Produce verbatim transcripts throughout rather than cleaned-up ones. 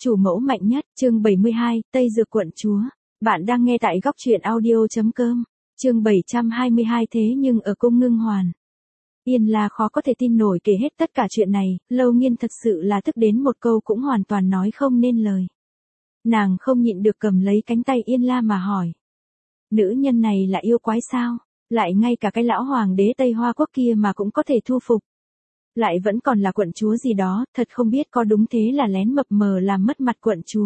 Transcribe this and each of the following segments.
chủ mẫu mạnh nhất, chương bảy mươi hai, Tây Dược quận chúa. Bạn đang nghe tại góc truyện audio.com, chương bảy trăm hai mươi hai thế nhưng ở cung Ngưng Hoàn. Yên La khó có thể tin nổi kể hết tất cả chuyện này, Lâu Nghiên thật sự là tức đến một câu cũng hoàn toàn nói không nên lời. Nàng không nhịn được cầm lấy cánh tay Yên La mà hỏi. Nữ nhân này là yêu quái sao? Lại ngay cả cái lão hoàng đế Tây Hoa Quốc kia mà cũng có thể thu phục. Lại vẫn còn là quận chúa gì đó, thật không biết có đúng thế là lén mập mờ làm mất mặt quận chúa.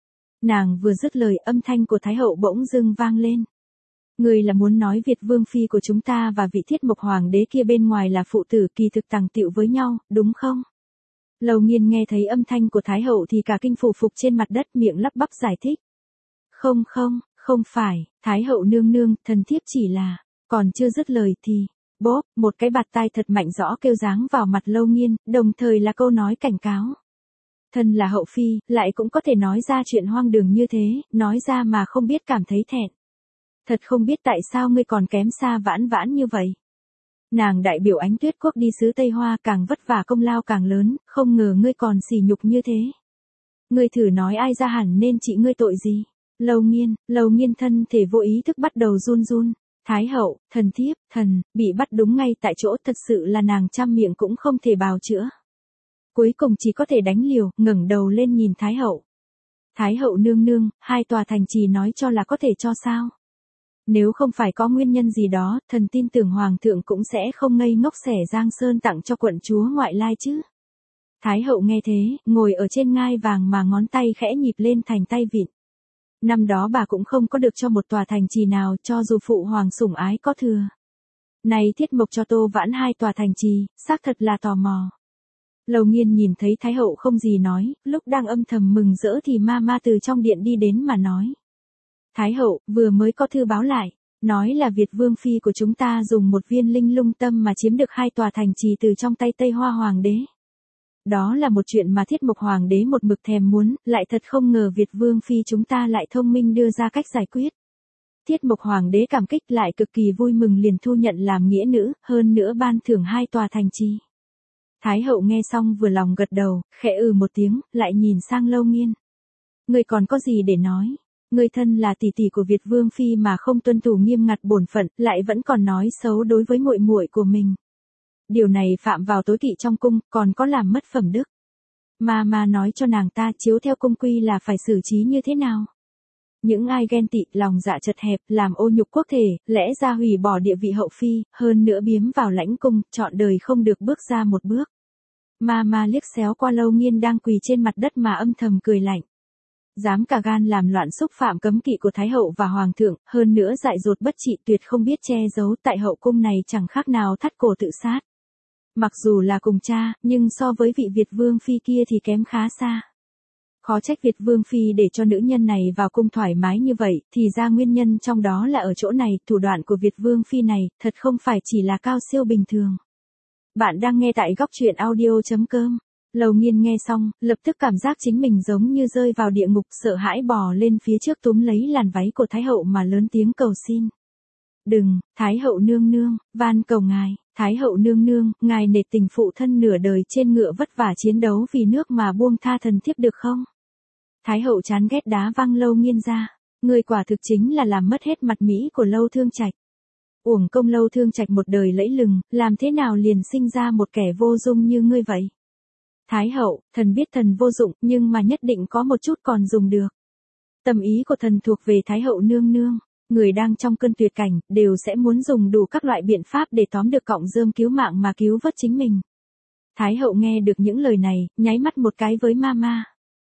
Nàng vừa dứt lời, âm thanh của Thái hậu bỗng dưng vang lên. Người là muốn nói Việt vương phi của chúng ta và vị Thiết Mộc hoàng đế kia bên ngoài là phụ tử kỳ thực tàng tiệu với nhau, đúng không? Lâu Nghiên nghe thấy âm thanh của Thái hậu thì cả kinh phủ phục trên mặt đất, miệng lắp bắp giải thích. Không không, không phải, Thái hậu nương nương, thần thiếp chỉ là, còn chưa dứt lời thì, bốp, một cái bạt tai thật mạnh rõ kêu giáng vào mặt Lâu Nghiên, đồng thời là câu nói cảnh cáo. Thân là hậu phi, lại cũng có thể nói ra chuyện hoang đường như thế, nói ra mà không biết cảm thấy thẹn. Thật không biết tại sao ngươi còn kém xa Vãn Vãn như vậy. Nàng đại biểu Ánh Tuyết quốc đi xứ Tây Hoa, càng vất vả công lao càng lớn, không ngờ ngươi còn sỉ nhục như thế. Ngươi thử nói ai ra hẳn nên trị ngươi tội gì? Lâu Nghiên, Lâu Nghiên thân thể vô ý thức bắt đầu run run. Thái hậu, thần thiếp, thần, bị bắt đúng ngay tại chỗ, thật sự là nàng trăm miệng cũng không thể bào chữa. Cuối cùng chỉ có thể đánh liều, ngẩng đầu lên nhìn Thái hậu. Thái hậu nương nương, hai tòa thành trì nói cho là có thể cho sao? Nếu không phải có nguyên nhân gì đó, thần tin tưởng hoàng thượng cũng sẽ không ngây ngốc xẻ Giang Sơn tặng cho quận chúa ngoại lai chứ. Thái hậu nghe thế, ngồi ở trên ngai vàng mà ngón tay khẽ nhịp lên thành tay vịn. Năm đó bà cũng không có được cho một tòa thành trì nào, cho dù phụ hoàng sủng ái có thừa. Này Thiết Mộc cho Tô Vãn hai tòa thành trì, xác thật là tò mò. Lâu Nghiên nhìn thấy Thái hậu không gì nói, lúc đang âm thầm mừng rỡ thì ma ma từ trong điện đi đến mà nói. Thái hậu, vừa mới có thư báo lại, nói là Việt vương phi của chúng ta dùng một viên linh lung tâm mà chiếm được hai tòa thành trì từ trong tay Tây Hoa hoàng đế. Đó là một chuyện mà Thiết Mộc hoàng đế một mực thèm muốn, lại thật không ngờ Việt vương phi chúng ta lại thông minh đưa ra cách giải quyết. Thiết Mộc hoàng đế cảm kích lại cực kỳ vui mừng, liền thu nhận làm nghĩa nữ, hơn nữa ban thưởng hai tòa thành trì. Thái hậu nghe xong vừa lòng gật đầu, khẽ ừ một tiếng, lại nhìn sang Lâu Nghiên. Ngươi còn có gì để nói? Ngươi thân là tỷ tỷ của Việt vương phi mà không tuân thủ nghiêm ngặt bổn phận, lại vẫn còn nói xấu đối với muội muội của mình. Điều này phạm vào tối kỵ trong cung, còn có làm mất phẩm đức. Ma ma nói cho nàng ta chiếu theo cung quy là phải xử trí như thế nào. Những ai ghen tị, lòng dạ chật hẹp, làm ô nhục quốc thể, lẽ ra hủy bỏ địa vị hậu phi, hơn nữa biếm vào lãnh cung, trọn đời không được bước ra một bước. Ma ma liếc xéo qua Lâu Nghiên đang quỳ trên mặt đất mà âm thầm cười lạnh. Dám cả gan làm loạn xúc phạm cấm kỵ của Thái hậu và Hoàng thượng, hơn nữa dại dột bất trị, tuyệt không biết che giấu, tại hậu cung này chẳng khác nào thắt cổ tự sát. Mặc dù là cùng cha, nhưng so với vị Việt vương phi kia thì kém khá xa. Khó trách Việt vương phi để cho nữ nhân này vào cung thoải mái như vậy, thì ra nguyên nhân trong đó là ở chỗ này, thủ đoạn của Việt vương phi này, thật không phải chỉ là cao siêu bình thường. Bạn đang nghe tại góc truyện audio.com. Lâu Nghiên nghe xong, lập tức cảm giác chính mình giống như rơi vào địa ngục, sợ hãi bò lên phía trước túm lấy làn váy của Thái hậu mà lớn tiếng cầu xin. Đừng, Thái hậu nương nương, van cầu ngài, Thái hậu nương nương, ngài nể tình phụ thân nửa đời trên ngựa vất vả chiến đấu vì nước mà buông tha thần thiếp được không? Thái hậu chán ghét đá văng Lâu Nghiên ra, người quả thực chính là làm mất hết mặt mỹ của Lâu Thương Trạch. Uổng công Lâu Thương Trạch một đời lẫy lừng, làm thế nào liền sinh ra một kẻ vô dung như ngươi vậy? Thái hậu, thần biết thần vô dụng, nhưng mà nhất định có một chút còn dùng được. Tâm ý của thần thuộc về Thái hậu nương nương, người đang trong cơn tuyệt cảnh, đều sẽ muốn dùng đủ các loại biện pháp để tóm được cọng rơm cứu mạng mà cứu vớt chính mình. Thái hậu nghe được những lời này, nháy mắt một cái với ma ma.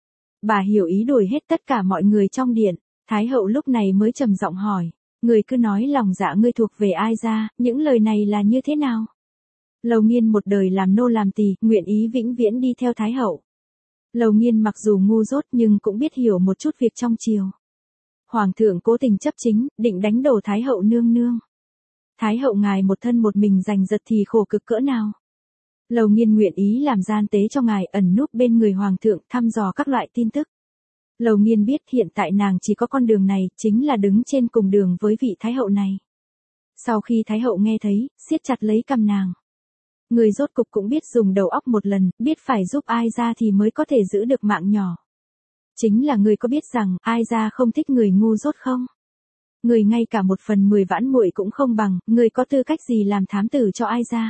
Bà hiểu ý đuổi hết tất cả mọi người trong điện, Thái hậu lúc này mới trầm giọng hỏi, người cứ nói lòng dạ ngươi thuộc về ai ra, những lời này là như thế nào? Lâu Nghiên một đời làm nô làm tỳ, nguyện ý vĩnh viễn đi theo Thái hậu. Lâu Nghiên mặc dù ngu dốt nhưng cũng biết hiểu một chút việc trong triều. Hoàng thượng cố tình chấp chính, định đánh đổ Thái hậu nương nương. Thái hậu ngài một thân một mình giành giật thì khổ cực cỡ nào. Lâu Nghiên nguyện ý làm gian tế cho ngài, ẩn núp bên người hoàng thượng, thăm dò các loại tin tức. Lâu Nghiên biết hiện tại nàng chỉ có con đường này, chính là đứng trên cùng đường với vị Thái hậu này. Sau khi Thái hậu nghe thấy, siết chặt lấy cằm nàng. Người rốt cục cũng biết dùng đầu óc một lần, biết phải giúp ai ra thì mới có thể giữ được mạng nhỏ. Chính là ngươi có biết rằng, ai ra không thích người ngu dốt không? Ngươi ngay cả một phần mười vãn muội cũng không bằng, ngươi có tư cách gì làm thám tử cho ai ra?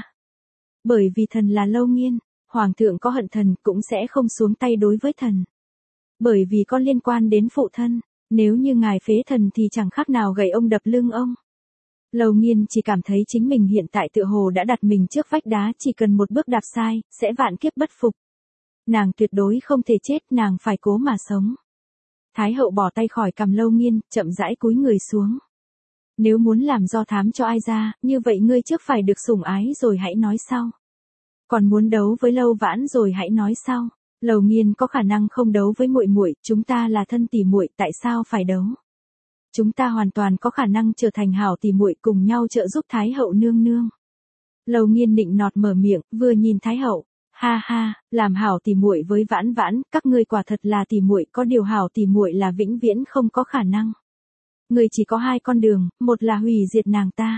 Bởi vì thần là Lâu Nghiên, hoàng thượng có hận thần cũng sẽ không xuống tay đối với thần. Bởi vì có liên quan đến phụ thân, nếu như ngài phế thần thì chẳng khác nào gậy ông đập lưng ông. Lâu Nghiên chỉ cảm thấy chính mình hiện tại tựa hồ đã đặt mình trước vách đá, chỉ cần một bước đạp sai, sẽ vạn kiếp bất phục. Nàng tuyệt đối không thể chết, nàng phải cố mà sống. Thái hậu bỏ tay khỏi cằm Lâu Nghiên, chậm rãi cúi người xuống. Nếu muốn làm do thám cho ai ra, như vậy ngươi trước phải được sủng ái rồi hãy nói sau. Còn muốn đấu với Lâu Vãn rồi hãy nói sau. Lâu Nghiên có khả năng không đấu với muội muội, chúng ta là thân tỉ muội, tại sao phải đấu? Chúng ta hoàn toàn có khả năng trở thành hảo tỉ muội cùng nhau trợ giúp Thái hậu nương nương. Lâu Nghiên nịnh nọt mở miệng, vừa nhìn Thái hậu, ha ha, làm hảo tỉ muội với Vãn Vãn, các ngươi quả thật là tỉ muội, có điều hảo tỉ muội là vĩnh viễn không có khả năng. Ngươi chỉ có hai con đường, một là hủy diệt nàng ta,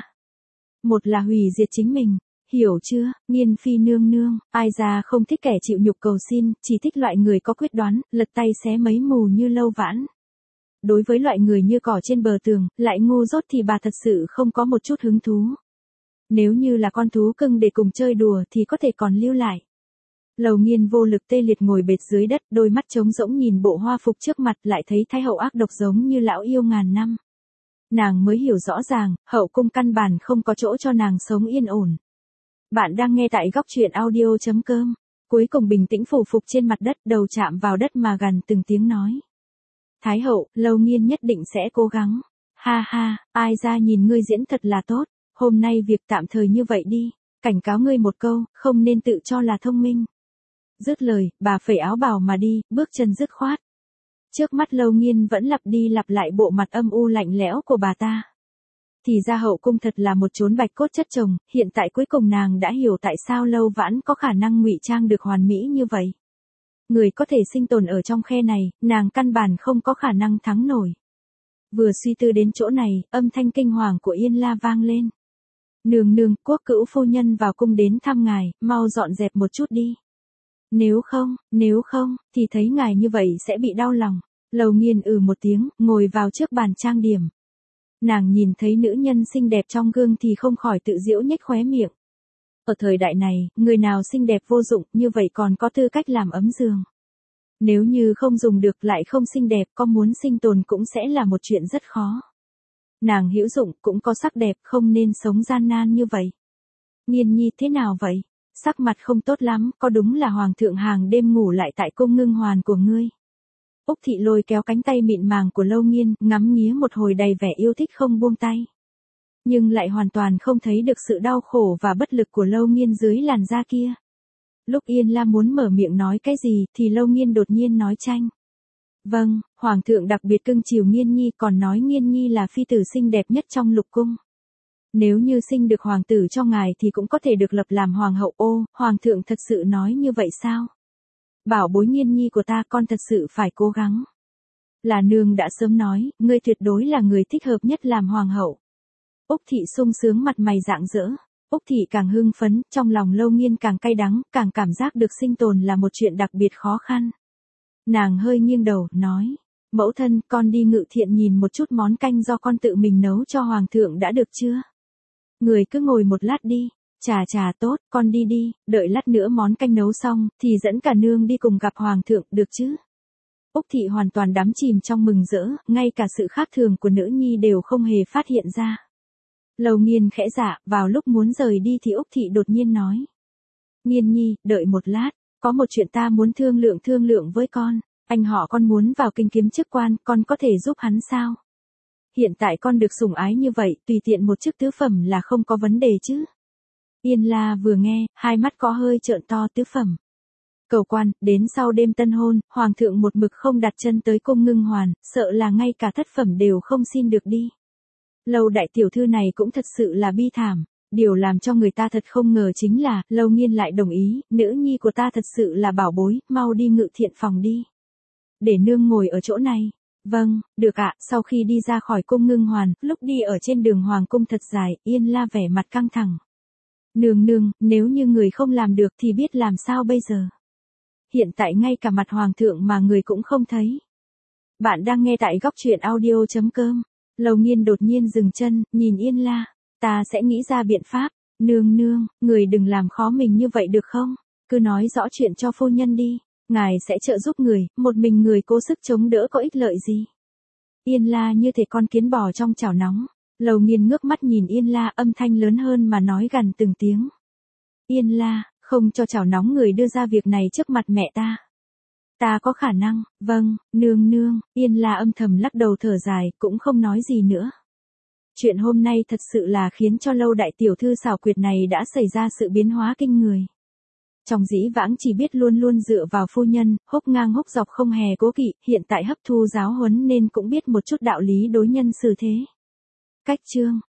một là hủy diệt chính mình. Hiểu chưa, Nghiên phi nương nương, ai ra không thích kẻ chịu nhục cầu xin, chỉ thích loại người có quyết đoán, lật tay xé mấy mù như Lâu Vãn. Đối với loại người như cỏ trên bờ tường, lại ngu dốt thì bà thật sự không có một chút hứng thú. Nếu như là con thú cưng để cùng chơi đùa thì có thể còn lưu lại. Lâu Nghiên vô lực tê liệt ngồi bệt dưới đất, đôi mắt trống rỗng nhìn bộ hoa phục trước mặt, lại thấy Thái hậu ác độc giống như lão yêu ngàn năm. Nàng mới hiểu rõ ràng, hậu cung căn bản không có chỗ cho nàng sống yên ổn. Bạn đang nghe tại góc truyện audio chấm com. Cuối cùng bình tĩnh phủ phục trên mặt đất, đầu chạm vào đất mà gằn từng tiếng nói. Thái hậu, Lâu Nghiên nhất định sẽ cố gắng. Ha ha, ai ra nhìn ngươi diễn thật là tốt. Hôm nay việc tạm thời như vậy đi. Cảnh cáo ngươi một câu, không nên tự cho là thông minh. Dứt lời, bà phẩy áo bào mà đi, bước chân dứt khoát. Trước mắt Lâu Nghiên vẫn lặp đi lặp lại bộ mặt âm u lạnh lẽo của bà ta. Thì ra hậu cung thật là một chốn bạch cốt chất chồng, hiện tại cuối cùng nàng đã hiểu tại sao Lâu Vãn có khả năng ngụy trang được hoàn mỹ như vậy. Người có thể sinh tồn ở trong khe này, nàng căn bản không có khả năng thắng nổi. Vừa suy tư đến chỗ này, âm thanh kinh hoàng của Yên La vang lên. Nương nương, quốc cữu phu nhân vào cung đến thăm ngài, mau dọn dẹp một chút đi. Nếu không, nếu không, thì thấy ngài như vậy sẽ bị đau lòng. Lâu Nghiên ừ một tiếng, ngồi vào trước bàn trang điểm. Nàng nhìn thấy nữ nhân xinh đẹp trong gương thì không khỏi tự giễu nhếch khóe miệng. Ở thời đại này, người nào xinh đẹp vô dụng như vậy còn có tư cách làm ấm giường. Nếu như không dùng được lại không xinh đẹp, có muốn sinh tồn cũng sẽ là một chuyện rất khó. Nàng hữu dụng cũng có sắc đẹp, không nên sống gian nan như vậy. Nghiên nhi thế nào vậy? Sắc mặt không tốt lắm, có đúng là hoàng thượng hàng đêm ngủ lại tại cung ngưng hoàn của ngươi? Úc Thị lôi kéo cánh tay mịn màng của Lâu Nghiên, ngắm nghía một hồi đầy vẻ yêu thích không buông tay. Nhưng lại hoàn toàn không thấy được sự đau khổ và bất lực của Lâu Nghiên dưới làn da kia. Lúc Yên La muốn mở miệng nói cái gì thì Lâu Nghiên đột nhiên nói tranh. Vâng, hoàng thượng đặc biệt cưng chiều Nghiên nhi, còn nói Nghiên nhi là phi tử xinh đẹp nhất trong lục cung. Nếu như sinh được hoàng tử cho ngài thì cũng có thể được lập làm hoàng hậu. Ô, hoàng thượng thật sự nói như vậy sao? Bảo bối Nghiên nhi của ta, con thật sự phải cố gắng. Là nương đã sớm nói, ngươi tuyệt đối là người thích hợp nhất làm hoàng hậu. Úc Thị sung sướng mặt mày rạng rỡ. Úc Thị càng hưng phấn, trong lòng Lâu Nghiên càng cay đắng, càng cảm giác được sinh tồn là một chuyện đặc biệt khó khăn. Nàng hơi nghiêng đầu, nói. Mẫu thân, con đi ngự thiện nhìn một chút món canh do con tự mình nấu cho hoàng thượng đã được chưa? Người cứ ngồi một lát đi. Chà chà tốt, con đi đi, đợi lát nữa món canh nấu xong, thì dẫn cả nương đi cùng gặp hoàng thượng, được chứ? Úc Thị hoàn toàn đắm chìm trong mừng rỡ, ngay cả sự khác thường của nữ nhi đều không hề phát hiện ra. Lâu Nghiên khẽ dạ, vào lúc muốn rời đi thì Úc Thị đột nhiên nói. Nghiên nhi, đợi một lát, có một chuyện ta muốn thương lượng thương lượng với con, anh họ con muốn vào kinh kiếm chức quan, con có thể giúp hắn sao? Hiện tại con được sủng ái như vậy, tùy tiện một chức tứ phẩm là không có vấn đề chứ? Yên La vừa nghe, hai mắt có hơi trợn to. Tứ phẩm. Cầu quan, đến sau đêm tân hôn, hoàng thượng một mực không đặt chân tới cung ngưng hoàn, sợ là ngay cả thất phẩm đều không xin được đi. Lâu đại tiểu thư này cũng thật sự là bi thảm. Điều làm cho người ta thật không ngờ chính là, Lâu Nghiên lại đồng ý, nữ nhi của ta thật sự là bảo bối, mau đi ngự thiện phòng đi. Để nương ngồi ở chỗ này. Vâng, được ạ. Sau khi đi ra khỏi cung ngưng hoàn, lúc đi ở trên đường hoàng cung thật dài, Yên La vẻ mặt căng thẳng. Nương nương, nếu như người không làm được thì biết làm sao bây giờ? Hiện tại ngay cả mặt hoàng thượng mà người cũng không thấy. Bạn đang nghe tại góc truyện audio chấm com. Lầu Nghiên đột nhiên dừng chân, nhìn Yên La. Ta sẽ nghĩ ra biện pháp. Nương nương, người đừng làm khó mình như vậy được không? Cứ nói rõ chuyện cho phu nhân đi. Ngài sẽ trợ giúp người, một mình người cố sức chống đỡ có ích lợi gì? Yên La như thể con kiến bò trong chảo nóng. Lầu Nghiên ngước mắt nhìn Yên La, âm thanh lớn hơn mà nói gằn từng tiếng. Yên La, không cho chảo nóng người đưa ra việc này trước mặt mẹ ta. Ta có khả năng, vâng, nương nương. Yên La âm thầm lắc đầu thở dài, cũng không nói gì nữa. Chuyện hôm nay thật sự là khiến cho Lâu đại tiểu thư xảo quyệt này đã xảy ra sự biến hóa kinh người. Trong dĩ vãng chỉ biết luôn luôn dựa vào phu nhân, hốc ngang hốc dọc không hề cố kỵ, hiện tại hấp thu giáo huấn nên cũng biết một chút đạo lý đối nhân xử thế. Cách chương,